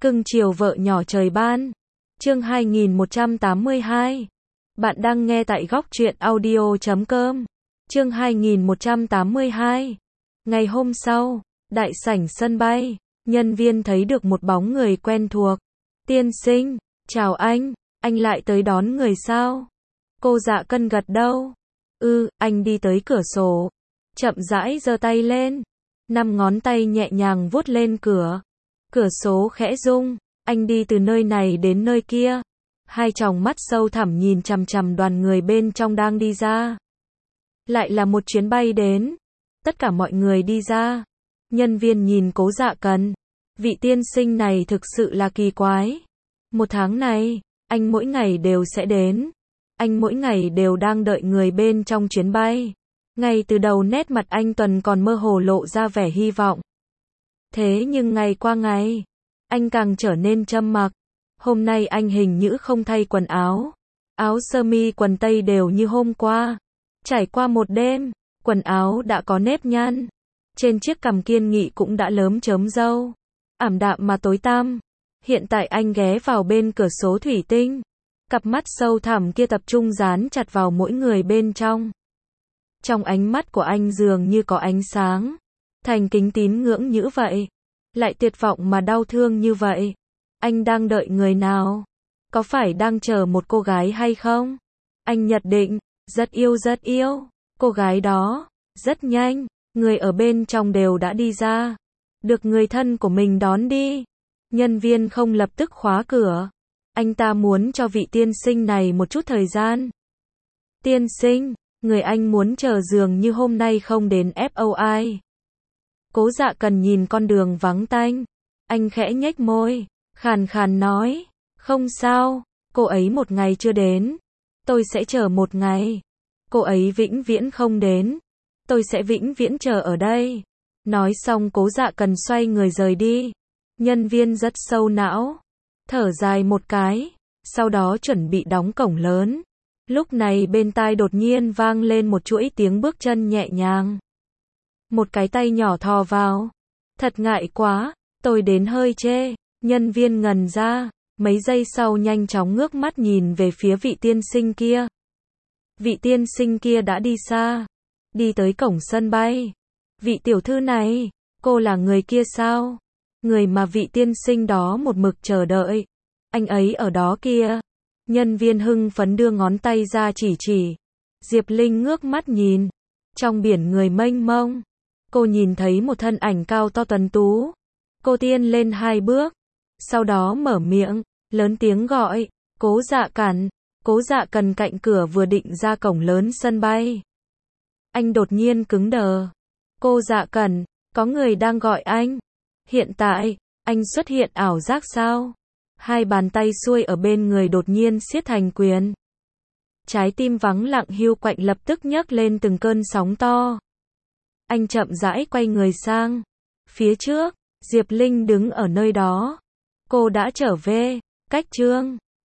Cưng chiều vợ nhỏ trời ban. Chương 2182. Bạn đang nghe tại góc truyện audio.com. Chương 2182. Ngày hôm sau, đại sảnh sân bay, nhân viên thấy được một bóng người quen thuộc. Tiên sinh, chào anh lại tới đón người sao? Cô Dạ Cân gật đầu. Anh đi tới cửa sổ, chậm rãi giơ tay lên, 5 ngón tay nhẹ nhàng vuốt lên cửa. Cửa sổ khẽ rung, anh đi từ nơi này đến nơi kia. Hai tròng mắt sâu thẳm nhìn chằm chằm đoàn người bên trong đang đi ra. Lại là một chuyến bay đến. Tất cả mọi người đi ra. Nhân viên nhìn Cố Dạ Cần. Vị tiên sinh này thực sự là kỳ quái. Một tháng này, anh mỗi ngày đều sẽ đến. Anh mỗi ngày đều đang đợi người bên trong chuyến bay. Ngay từ đầu nét mặt anh Tuần còn mơ hồ lộ ra vẻ hy vọng. Thế nhưng ngày qua ngày, anh càng trở nên trầm mặc. Hôm nay anh hình như không thay quần áo. Áo sơ mi quần tây đều như hôm qua. Trải qua một đêm, quần áo đã có nếp nhăn. Trên chiếc cằm kiên nghị cũng đã lớm chớm râu. Ảm đạm mà tối tăm. Hiện tại anh ghé vào bên cửa sổ thủy tinh. Cặp mắt sâu thẳm kia tập trung dán chặt vào mỗi người bên trong. Trong ánh mắt của anh dường như có ánh sáng. Thành kính tín ngưỡng như vậy. Lại tuyệt vọng mà đau thương như vậy. Anh đang đợi người nào? Có phải đang chờ một cô gái hay không? Anh nhận định, rất yêu cô gái đó. Rất nhanh, người ở bên trong đều đã đi ra. Được người thân của mình đón đi. Nhân viên không lập tức khóa cửa. Anh ta muốn cho vị tiên sinh này một chút thời gian. Tiên sinh, người anh muốn chờ dường như hôm nay không đến FOI. Cố Dạ Cần nhìn con đường vắng tanh. Anh khẽ nhếch môi, khàn khàn nói, không sao, cô ấy một ngày chưa đến. Tôi sẽ chờ một ngày. Cô ấy vĩnh viễn không đến. Tôi sẽ vĩnh viễn chờ ở đây. Nói xong Cố Dạ Cần xoay người rời đi. Nhân viên rất sâu não. Thở dài một cái. Sau đó chuẩn bị đóng cổng lớn. Lúc này bên tai đột nhiên vang lên một chuỗi tiếng bước chân nhẹ nhàng. Một cái tay nhỏ thò vào. Thật ngại quá, tôi đến hơi trễ. Nhân viên ngần ra, mấy giây sau nhanh chóng ngước mắt nhìn về phía vị tiên sinh kia. Vị tiên sinh kia đã đi xa, đi tới cổng sân bay. Vị tiểu thư này, cô là người kia sao? Người mà vị tiên sinh đó một mực chờ đợi. Anh ấy ở đó kia. Nhân viên hưng phấn đưa ngón tay ra chỉ. Diệp Linh ngước mắt nhìn. Trong biển người mênh mông, cô nhìn thấy một thân ảnh cao to tuấn tú. Cô tiến lên 2 bước. Sau đó mở miệng, lớn tiếng gọi, Cố Dạ Cần. Cố Dạ Cần cạnh cửa vừa định ra cổng lớn sân bay. Anh đột nhiên cứng đờ. Cô Dạ Cần, có người đang gọi anh. Hiện tại, anh xuất hiện ảo giác sao? Hai bàn tay xuôi ở bên người đột nhiên siết thành quyền. Trái tim vắng lặng hiu quạnh lập tức nhấc lên từng cơn sóng to. Anh chậm rãi quay người sang. Phía trước, Diệp Linh đứng ở nơi đó. Cô đã trở về. Cách Trương